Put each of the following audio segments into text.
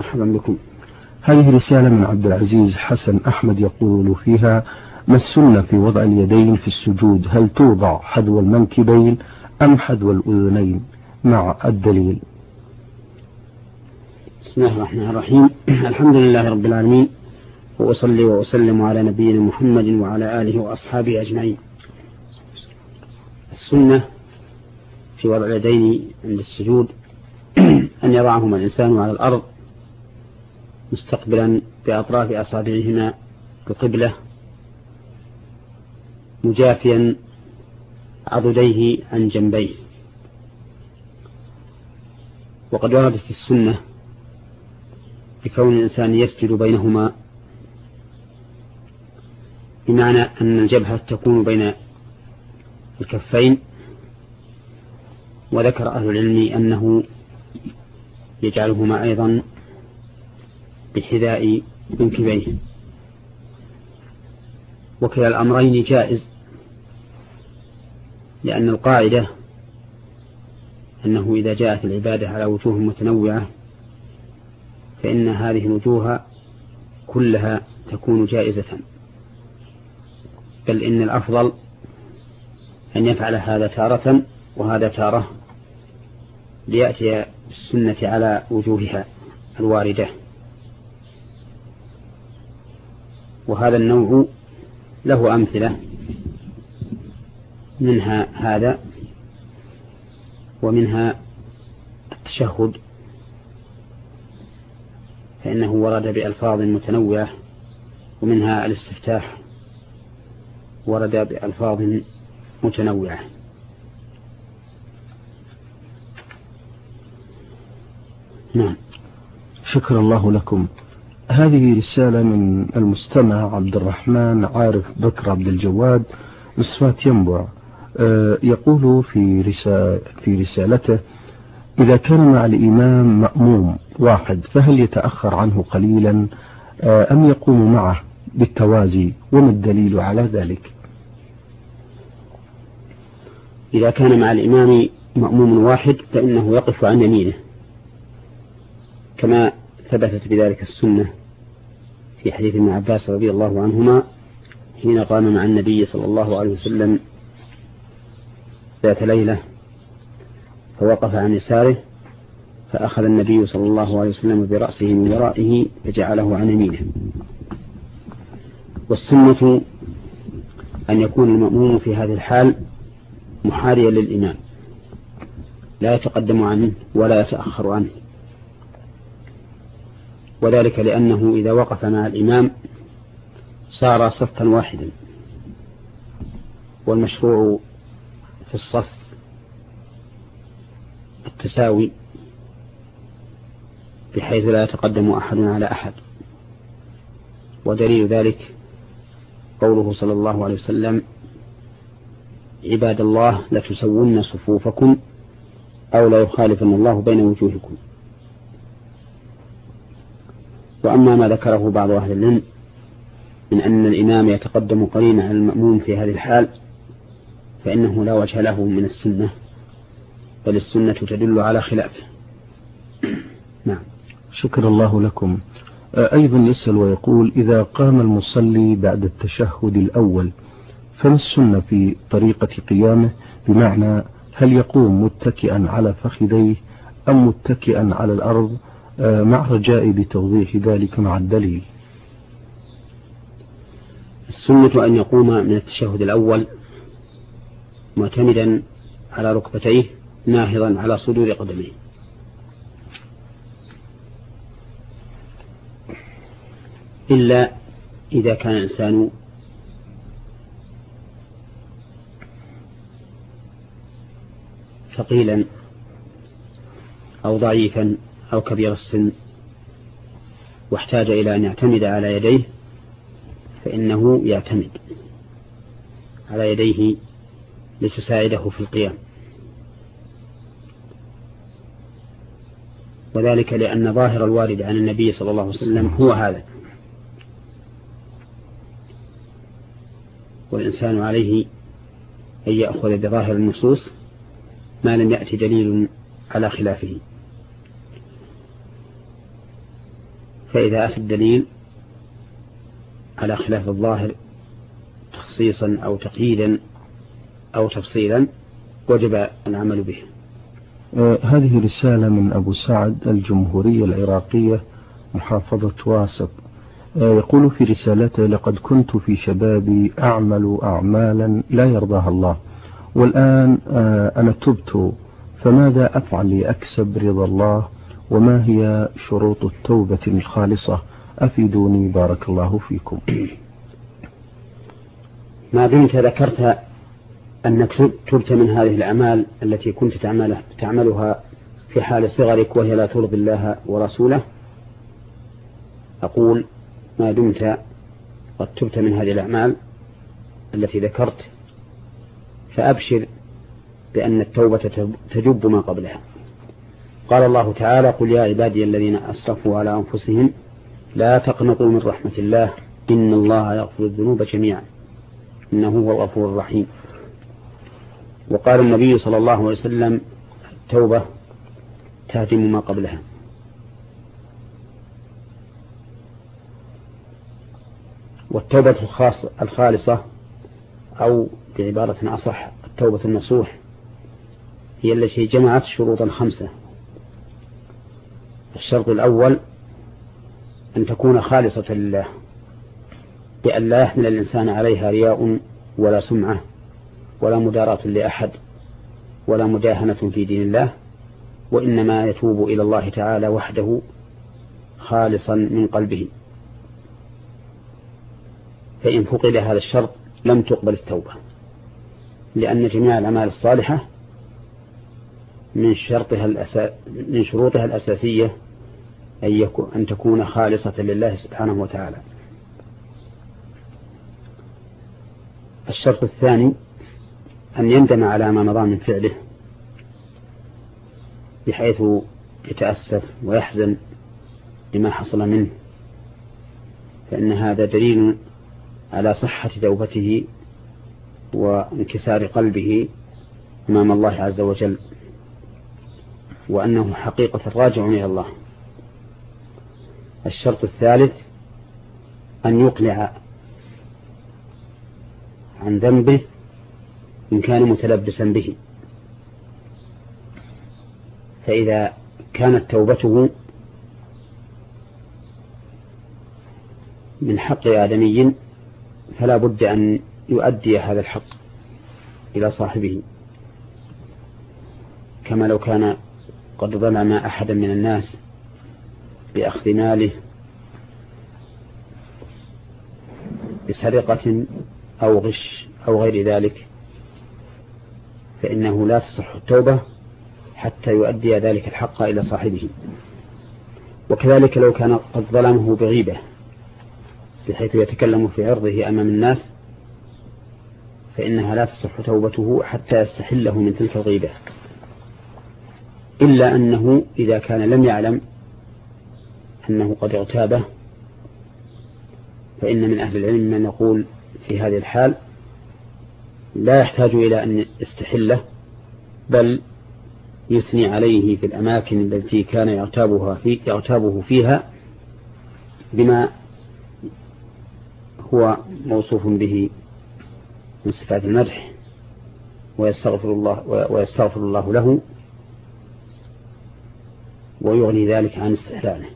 مرحبا بكم. هذه رسالة من عبد العزيز حسن أحمد يقول فيها: ما السنة في وضع اليدين في السجود؟ هل توضع حذو المنكبين أم حذو الأذنين مع الدليل؟ بسم الله الرحمن الرحيم. الحمد لله رب العالمين، وأصلي وأسلم على نبينا محمد وعلى آله وأصحابه أجمعين. السنة في وضع اليدين عند السجود أن يضعهما الإنسان على الأرض مستقبلا بأطراف أصابعهما القبلة، مجافيا عضديه عن جنبيه. وقد وردت السنة بكون الإنسان يسجد بينهما، بمعنى أن الجبهة تكون بين الكفين. وذكر أهل العلم أنه يجعلهما أيضا بحذاء منكبيه، وكلا الأمرين جائز، لأن القاعدة أنه إذا جاءت العبادة على وجوه متنوعة فإن هذه الوجوه كلها تكون جائزة، بل إن الأفضل أن يفعل هذا تارة وهذا تارة، ليأتي بالسنة على وجوهها الواردة. وهذا النوع له أمثلة، منها هذا، ومنها التشهد، فإنه ورد بألفاظ متنوعة، ومنها الاستفتاح ورد بألفاظ متنوعة. نعم. شكر الله لكم. هذه رسالة من المستمع عبد الرحمن عارف بكر عبد الجواد مصفات ينبع، يقول في رسالته: إذا كان مع الإمام مأموم واحد فهل يتأخر عنه قليلا أم يقوم معه بالتوازي؟ وما الدليل على ذلك؟ إذا كان مع الإمام مأموم واحد فإنه يقف عن يمينه، كما ثبتت بذلك السنة في حديث ابن عباس رضي الله عنهما حين قام مع النبي صلى الله عليه وسلم ذات ليلة فوقف عن يساره، فأخذ النبي صلى الله عليه وسلم برأسه من ورائه فجعله عن يمينه. والسنة أن يكون المأموم في هذه الحال محاريا للإمام، لا يتقدم عنه ولا يتأخر عنه، وذلك لأنه إذا وقف مع الإمام صار صفا واحدا، والمشروع في الصف التساوي بحيث لا يتقدم أحد على أحد. ودليل ذلك قوله صلى الله عليه وسلم: عباد الله لتسون صفوفكم أو لا يخالفن الله بين وجوهكم. وأما ما ذكره بعض أهل العلم من أن الإمام يتقدم قليلا على المأموم في هذه الحال فإنه لا وجه له من السنة، بل السنة تدل على خلافه. نعم. شكر الله لكم. أيضا يسأل ويقول: إذا قام المصلي بعد التشهد الأول فما السنة في طريقة قيامه؟ بمعنى هل يقوم متكئا على فخذيه أم متكئا على الأرض؟ مع رجاء بتوضيح ذلك مع الدليل. السنة أن يقوم من التشهد الأول معتمدا على ركبتيه ناهضا على صدور قدميه، إلا إذا كان الإنسان ثقيلا أو ضعيفا أو كبير السن واحتاج إلى أن يعتمد على يديه فإنه يعتمد على يديه لتساعده في القيام، وذلك لأن ظاهر الوارد عن النبي صلى الله عليه وسلم هو هذا، والإنسان عليه أن يأخذ بظاهر النصوص ما لم يأتي دليل على خلافه. فإذا أتى الدليل على خلاف الظاهر تخصيصا أو تقييدا أو تفصيلا وجب العمل به. هذه رسالة من أبو سعد، الجمهورية العراقية، محافظة واسط. يقول في رسالته: لقد كنت في شبابي أعمل أعمالا لا يرضاها الله، والآن أنا تبت، فماذا أفعل لأكسب رضا الله؟ وما هي شروط التوبة الخالصة؟ أفيدوني بارك الله فيكم. ما دمت ذكرت أنك تبت من هذه الأعمال التي كنت تعملها في حال صغرك وهي لا ترضي الله ورسوله، أقول ما دمت قد تبت من هذه الأعمال التي ذكرت فأبشر بأن التوبة تجب ما قبلها. قال الله تعالى: قل يا عبادي الذين أسرفوا على أنفسهم لا تقنطوا من رحمة الله إن الله يغفر الذنوب جميعا إنه هو الغفور الرحيم. وقال النبي صلى الله عليه وسلم: التوبة تهدم ما قبلها. والتوبة الخالصة أو بعبارة أصح التوبة النصوح هي التي جمعت شروطا 5. الشرط الأول أن تكون خالصة لله، بأن لا يحمل الإنسان عليها رياء ولا سمعة ولا مداراة لأحد ولا مداهنة في دين الله، وإنما يتوب إلى الله تعالى وحده خالصا من قلبه. فإن فقد هذا الشرط لم تقبل التوبة، لأن جميع الأعمال الصالحة من شروطها الأساسية أن تكون خالصة لله سبحانه وتعالى. الشرط الثاني أن يندم على ما مضى من فعله بحيث يتأسف ويحزن لما حصل منه، فإن هذا دليل على صحة توبته وانكسار قلبه أمام الله عز وجل، وأنه حقيقة راجع إلى الله. الشرط الثالث أن يقلع عن ذنبه إن كان متلبسا به، فإذا كانت توبته من حق آدمي فلا بد أن يؤدي هذا الحق إلى صاحبه، كما لو كان قد ظلم أحدا من الناس بأخذ ماله بسرقة أو غش أو غير ذلك، فإنه لا تصح التوبة حتى يؤدي ذلك الحق إلى صاحبه. وكذلك لو كان قد ظلمه بغيبة بحيث يتكلم في عرضه أمام الناس، فإنها لا تصح توبته حتى يستحله من تلك الغيبة، إلا أنه إذا كان لم يعلم أنه قد اغتابه، فإن من أهل العلم من يقول في هذه الحال لا يحتاج إلى أن يستحله، بل يثني عليه في الأماكن التي كان يغتابه فيها بما هو موصوف به من صفات المدح، ويستغفر الله له ويغني ذلك عن استحلاله.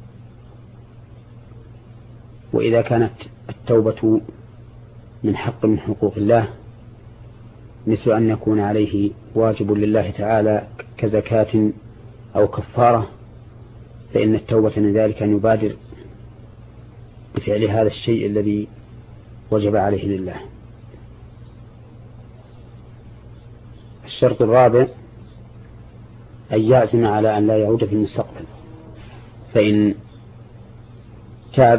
وإذا كانت التوبة من حق من حقوق الله مثل أن يكون عليه واجب لله تعالى كزكاة أو كفارة، فإن التوبة من ذلك أن يبادر بفعل هذا الشيء الذي وجب عليه لله. الشرط الرابع أن يعزم على أن لا يعود في المستقبل، فإن تاب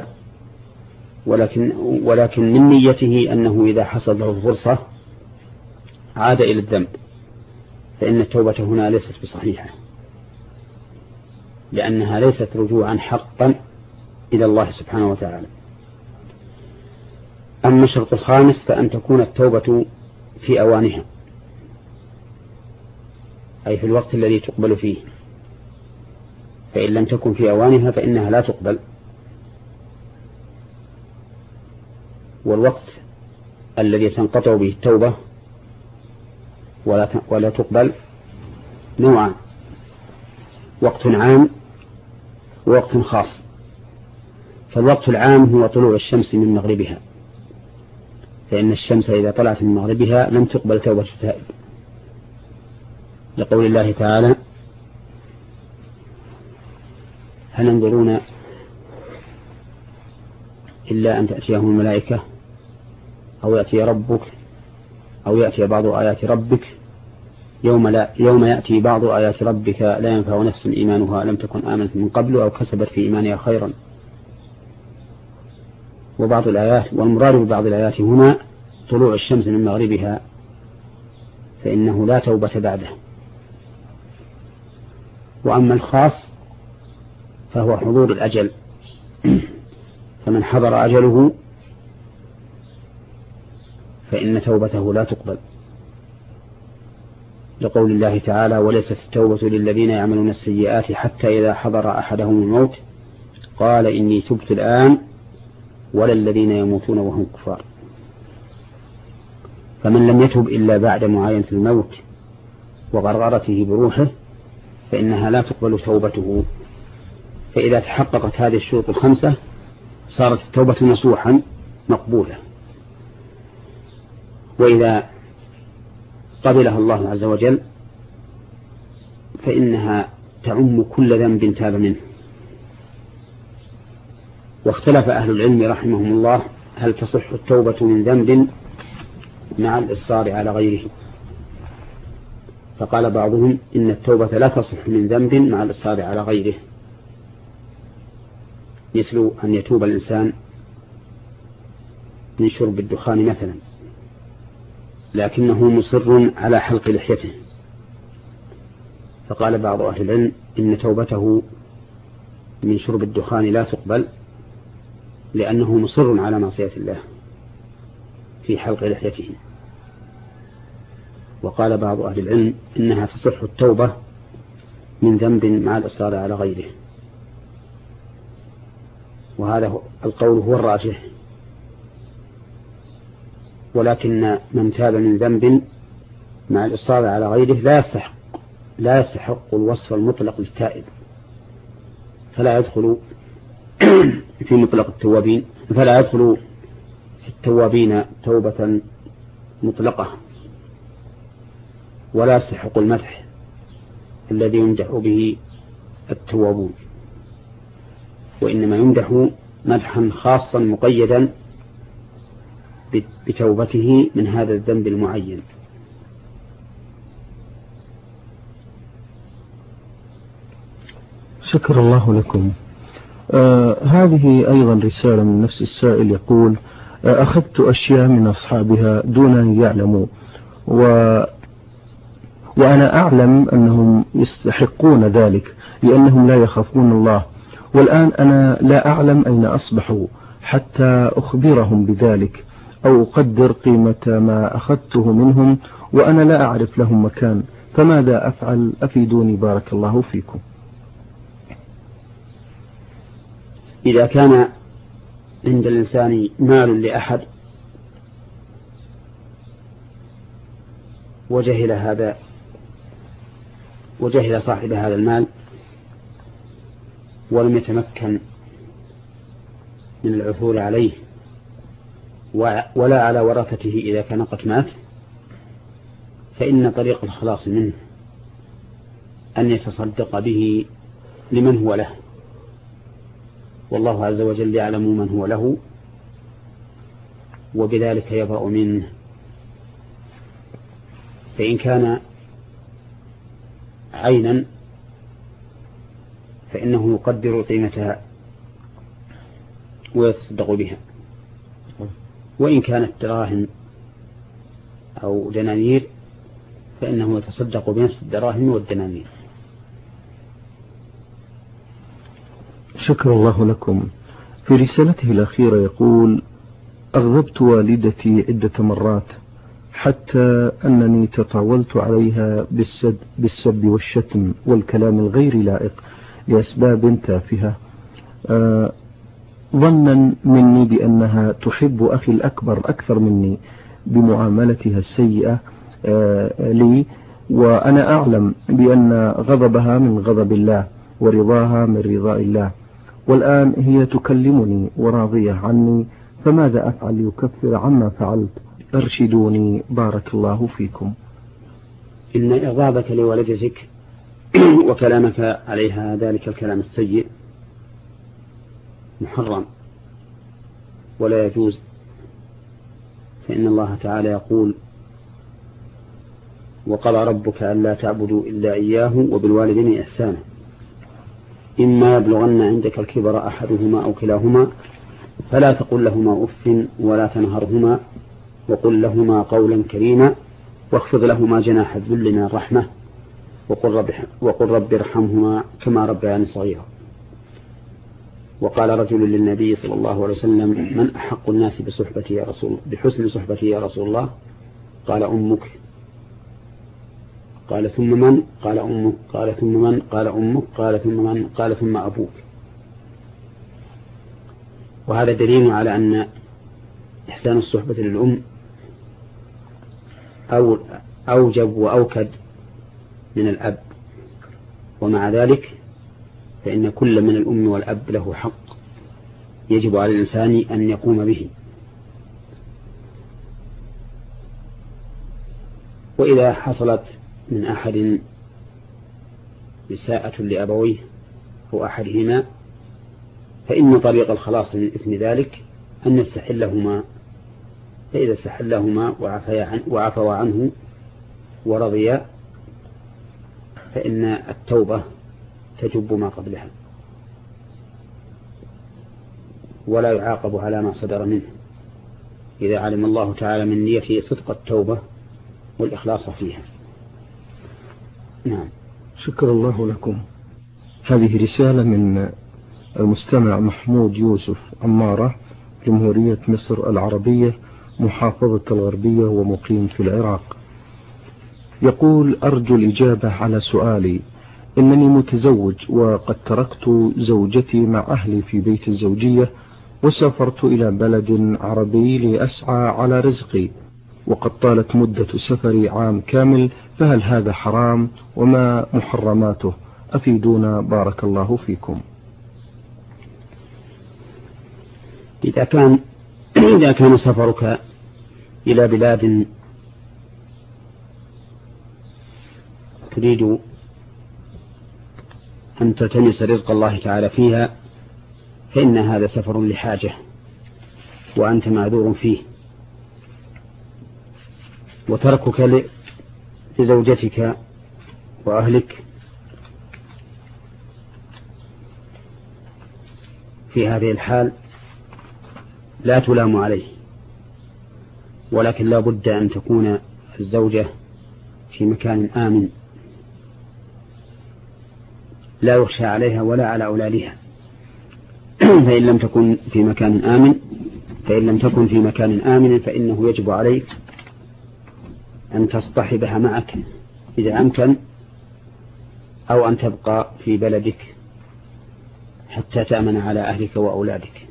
ولكن من نيته أنه إذا حصل له فرصة عاد إلى الذنب، فإن التوبة هنا ليست بصحيحة، لأنها ليست رجوعا حقا إلى الله سبحانه وتعالى. أما الشرط الخامس فأن تكون التوبة في أوانها، أي في الوقت الذي تقبل فيه، فإن لم تكن في أوانها فإنها لا تقبل، والوقت الذي تنقطع به التوبة ولا تقبل نوعان: وقت عام ووقت خاص. فالوقت العام هو طلوع الشمس من مغربها، فإن الشمس إذا طلعت من مغربها لم تقبل توبة التائب، لقول الله تعالى: هل ينظرون إلا أن تأتيهم الملائكة أو يأتي ربك أو يأتي بعض آيات ربك يوم يأتي بعض آيات ربك لا ينفع نفس إيمانها لم تكن آمنت من قبل أو كسبت في إيمانها خيرا. وبعض الآيات، والمراد ببعض الآيات هنا طلوع الشمس من مغربها، فإنه لا توبة بعده. وأما الخاص فهو حضور الأجل، فمن حضر أجله فإن توبته لا تقبل، لقول الله تعالى: وليست التوبة للذين يعملون السيئات حتى إذا حضر أحدهم الموت قال إني تبت الآن ولا الذين يموتون وهم كفار. فمن لم يتب إلا بعد معاينة الموت وغرغرته بروحه فإنها لا تقبل توبته. فإذا تحققت هذه الشروط الخمسة صارت التوبة نصوحا مقبولة، وإذا قبلها الله عز وجل فإنها تعم كل ذنب تاب منه. واختلف أهل العلم رحمهم الله هل تصح التوبة من ذنب مع الإصرار على غيره، فقال بعضهم إن التوبة لا تصح من ذنب مع الإصرار على غيره، مثل أن يتوب الإنسان من شرب الدخان مثلا لكنه مصر على حلق لحيته، فقال بعض أهل العلم إن توبته من شرب الدخان لا تقبل لأنه مصر على معصية الله في حلق لحيته. وقال بعض أهل العلم إنها تصح التوبة من ذنب مع الإصرار على غيره، وهذا القول هو الراجح. ولكن من تاب من ذنب مع الإصرار على غيره لا يستحق الوصف المطلق للتائب، فلا يدخل في مطلق التوابين، فلا يدخل في التوابين توبة مطلقة، ولا يستحق المدح الذي يمدح به التوابون، وإنما يمدح مدحا خاصا مقيدا بتوبته من هذا الذنب المعين. شكر الله لكم. هذه أيضا رسالة من نفس السائل يقول: أخذت أشياء من أصحابها دون أن يعلموا، وأنا أعلم أنهم يستحقون ذلك لأنهم لا يخافون الله، والآن أنا لا أعلم أين أصبحوا حتى أخبرهم بذلك أو أقدر قيمة ما أخذته منهم وأنا لا أعرف لهم مكان، فماذا أفعل؟ أفيدوني بارك الله فيكم. إذا كان عند الإنسان مال لأحد وجهل صاحب هذا المال ولم يتمكن من العثور عليه ولا على ورثته إذا كان قد مات، فإن طريق الخلاص منه أن يتصدق به لمن هو له، والله عز وجل يعلم من هو له وبذلك يبرأ منه. فإن كان عينا فإنه يقدر قيمتها ويتصدق بها، وإن كانت دراهم أو دنانير فإنه يتصدق بنفس الدراهم والدنانير. شكر الله لكم. في رسالته الأخيرة يقول: أغضبت والدتي عدة مرات حتى أنني تطاولت عليها بالسب والشتم والكلام الغير لائق لأسباب تافهة، ظنا مني بأنها تحب أخي الأكبر أكثر مني بمعاملتها السيئة لي، وأنا أعلم بأن غضبها من غضب الله ورضاها من رضاء الله، والآن هي تكلمني وراضية عني، فماذا أفعل ليكفر عما فعلت؟ أرشدوني بارك الله فيكم. إن إغضابك لوالدتك وكلامك عليها ذلك الكلام السيء محرم ولا يجوز، فإن الله تعالى يقول: وقضى ربك ألا تعبدوا إلا إياه وبالوالدين إحسانا، إما يبلغن عندك الكبر أحدهما أو كلاهما فلا تقل لهما أف ولا تنهرهما وقل لهما قولا كريما واخفض لهما جناح الذل من الرحمة وقل رب ارحمهما كما ربياني صغيرا. وقال رجل للنبي صلى الله عليه وسلم: من أحق الناس بحسن صحبتي يا رسول الله؟ قال: أمك. قال: ثم من؟ قال: أمك. قال: ثم من؟ قال: أمك. قال: ثم من؟ قال: ثم أبوك. وهذا دليل على أن إحسان الصحبة للأم أوجب وأوكد من الأب، ومع ذلك فإن كل من الأم والأب له حق يجب على الإنسان أن يقوم به. وإذا حصلت من أحد إساءة لأبويه أو أحدهما فإن طريق الخلاص من إثم ذلك أن يستحلهما، فإذا استحلهما وعفوا عنه ورضيا فإن التوبة تجب ما قبلها، ولا يعاقب على ما صدر منه إذا علم الله تعالى من نيته صدق التوبة والإخلاص فيها. نعم. شكر الله لكم. هذه رسالة من المستمع محمود يوسف عمارة، جمهورية مصر العربية، محافظة الغربية، ومقيم في العراق. يقول: أرجو الإجابة على سؤالي. إنني متزوج وقد تركت زوجتي مع أهلي في بيت الزوجية وسافرت إلى بلد عربي لأسعى على رزقي، وقد طالت مدة سفري عام كامل، فهل هذا حرام وما محرماته؟ أفيدونا بارك الله فيكم. إذا كان سفرك إلى بلاد تريد أن تلتمس رزق الله تعالى فيها فإن هذا سفر لحاجة وأنت معذور فيه، وتركك لزوجتك وأهلك في هذه الحال لا تلام عليه، ولكن لا بد أن تكون الزوجة في مكان آمن لا يخشى عليها ولا على أولادها. فإن لم تكن في مكان آمن فإنه يجب عليك أن تصطحبها معك إذا أمكن، أو أن تبقى في بلدك حتى تأمن على أهلك وأولادك.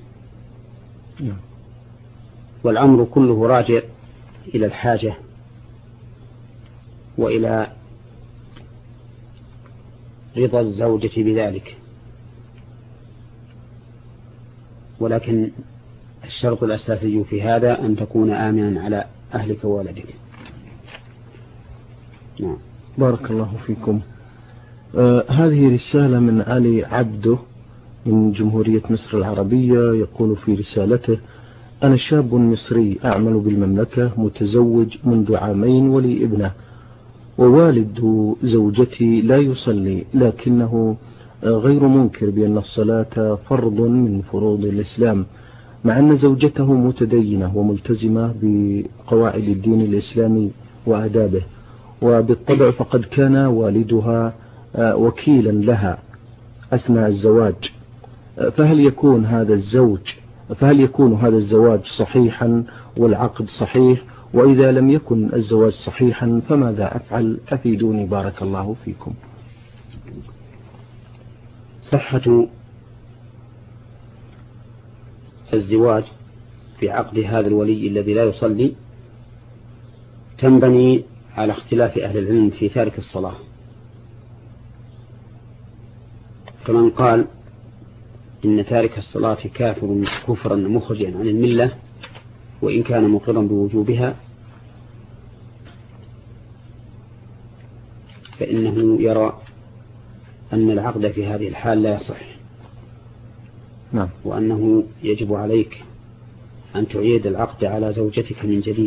والأمر كله راجع إلى الحاجة وإلى رضا الزوجة بذلك، ولكن الشرط الأساسي في هذا أن تكون آمنا على أهلك وولدك. نعم. بارك الله فيكم. هذه رسالة من علي عبده من جمهورية مصر العربية، يقول في رسالته: أنا شاب مصري أعمل بالمملكة، متزوج منذ عامين ولي ابنة، ووالد زوجتي لا يصلي، لكنه غير منكر بأن الصلاة فرض من فروض الإسلام، مع أن زوجته متدينة وملتزمة بقواعد الدين الإسلامي وآدابه، وبالطبع فقد كان والدها وكيلا لها أثناء الزواج. فهل يكون هذا الزواج صحيحا والعقد صحيح؟ وإذا لم يكن الزواج صحيحا فماذا أفعل؟ أفيدوني بارك الله فيكم. صحة الزواج في عقد هذا الولي الذي لا يصلي تنبني على اختلاف أهل العلم في تارك الصلاة. فمن قال إن تارك الصلاة كافر كفرا مخرجا عن الملة وإن كان مقرا بوجوبها فإنه يرى أن العقد في هذه الحال لا يصح. نعم. وأنه يجب عليك أن تعيد العقد على زوجتك من جديد،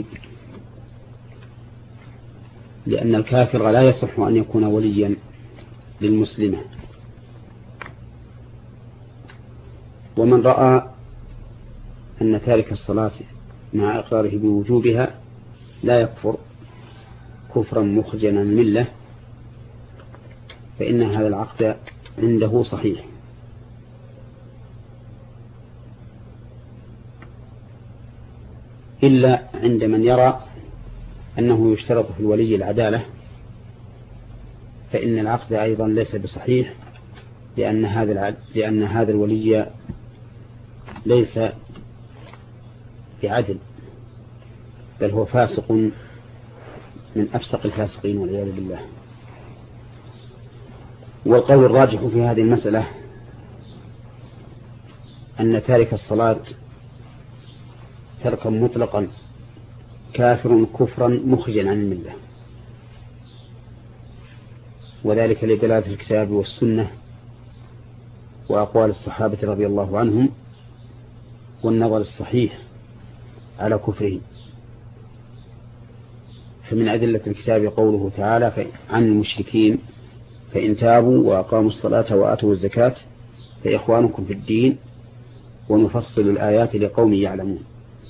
لأن الكافر لا يصح أن يكون وليا للمسلمة. ومن رأى أن تارك الصلاة مع إقراره بوجوبها لا يكفر كفرا مخرجا عن الملة فإن هذا العقد عنده صحيح. إلا عند من يرى أنه يشترط في الولي العدالة فإن العقد أيضا ليس بصحيح، لأن هذا الولي ليس بعدل بل هو فاسق من أفسق الفاسقين والعياذ بالله. والقول الراجح في هذه المسألة أن تارك الصلاة تركا مطلقا كافر كفرا مخرجا عن الملة، وذلك لدلالة الكتاب والسنة وأقوال الصحابة رضي الله عنهم والنظر الصحيح على كفره. فمن أدلة الكتاب قوله تعالى عن المشركين فإن تابوا وأقاموا الصلاة وآتوا الزكاة فإخوانكم في الدين ونفصل الآيات لقوم يعلمون.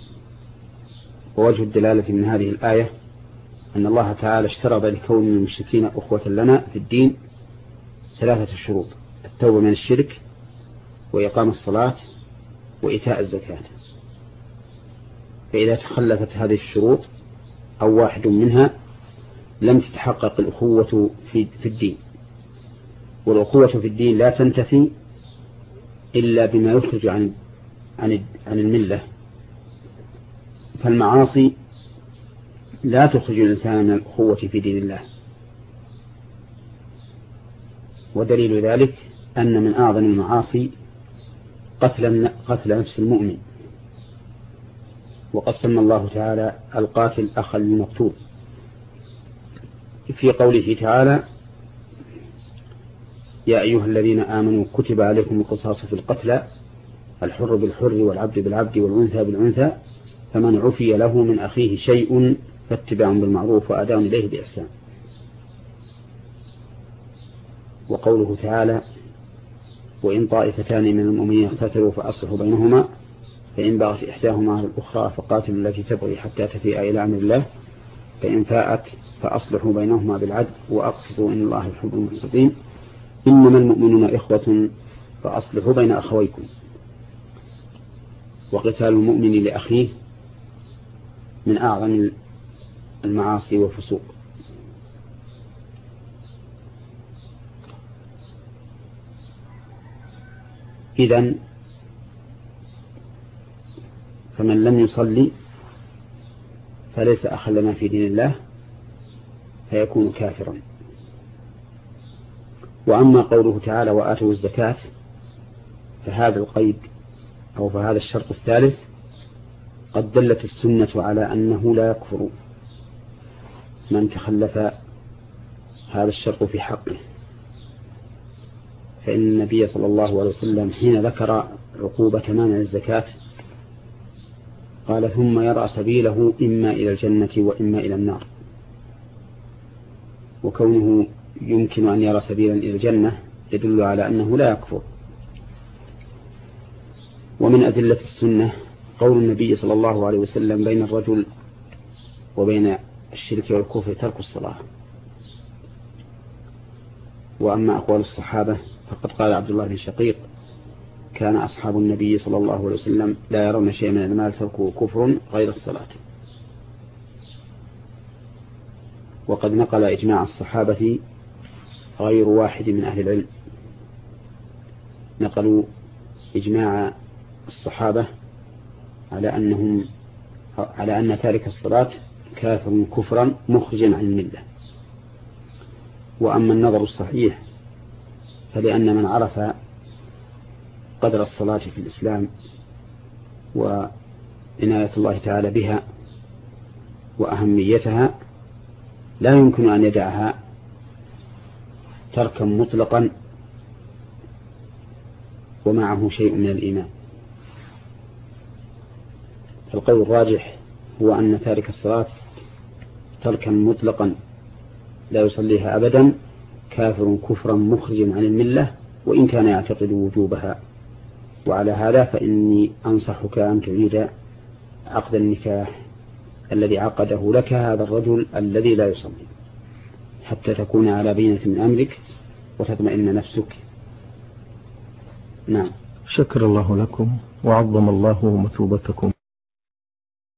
ووجه الدلالة من هذه الآية أن الله تعالى اشترط لكون المشركين أخوة لنا في الدين 3 شروط: التوبة من الشرك وإقام الصلاة وإيتاء الزكاة. فإذا تخلفت هذه الشروط أو واحد منها لم تتحقق الأخوة في الدين. والأخوة في الدين لا تنتفي إلا بما يخرج عن الملة. فالمعاصي لا تخرج الإنسان من الأخوة في دين الله. ودليل ذلك أن من أعظم المعاصي قتل نفس المؤمن، وقد سمى الله تعالى القاتل أخا للمقتول في قوله تعالى: يا أيها الذين آمنوا كتب عليكم القصاص في القتلى الحر بالحر والعبد بالعبد والأنثى بالأنثى فمن عفي له من أخيه شيء فاتباع بالمعروف وأداء إليه بإحسان. وقوله تعالى: وإن طائفتان من المؤمنين اقتتلوا فأصلحوا بينهما فإن بغت إحداهما على الأخرى فقاتلوا التي تبغي حتى تفيء إلى أمر الله فإن فاءت فأصلحوا بينهما بالعدل وأقسطوا إن الله يحب المقسطين إنما المؤمنون إخوة فأصلحوا بين أخويكم. وقتال المؤمن لأخيه من أعظم المعاصي والفسوق. إذن فمن لم يصلي فليس أخا لنا في دين الله فيكون كافرا. وأما قوله تعالى وآتوا الزكاة فهذا القيد أو فهذا الشرط الثالث قد دلت السنة على أنه لا يكفر من تخلف هذا الشرط في حقه. فإن النبي صلى الله عليه وسلم حين ذكر عقوبة مانع الزكاة قال ثم يرى سبيله إما إلى الجنة وإما إلى النار. وكونه يمكن أن يرى سبيلا إلى الجنة يدل على أنه لا يكفر. ومن أدلة السنة قول النبي صلى الله عليه وسلم بين الرجل وبين الشرك والكفر ترك الصلاة. وأما أقوال الصحابة فقد قال عبد الله بن شقيق كان أصحاب النبي صلى الله عليه وسلم لا يرون شيء من المال تركه كفر غير الصلاة. وقد نقل إجماع الصحابة غير واحد من أهل العلم، نقلوا إجماع الصحابة على أن تارك الصلاة كافر كفرا مخرجا عن الملة. وأما النظر الصحيح فلأن من عرف قدر الصلاة في الإسلام وعناية الله تعالى بها وأهميتها لا يمكن أن يدعها تركا مطلقا ومعه شيء من الإيمان. فالقول الراجح هو أن تارك الصلاة تركا مطلقا لا يصليها أبدا كافر كفرا مخرجا عن الملة وإن كان يعتقد وجوبها. وعلى هذا فإني أنصحك أن تعيد عقد النكاح الذي عقده لك هذا الرجل الذي لا يصلي حتى تكون على بينة من أمرك وتطمئن نفسك. نعم. شكر الله لكم وعظم الله مثوبتكم.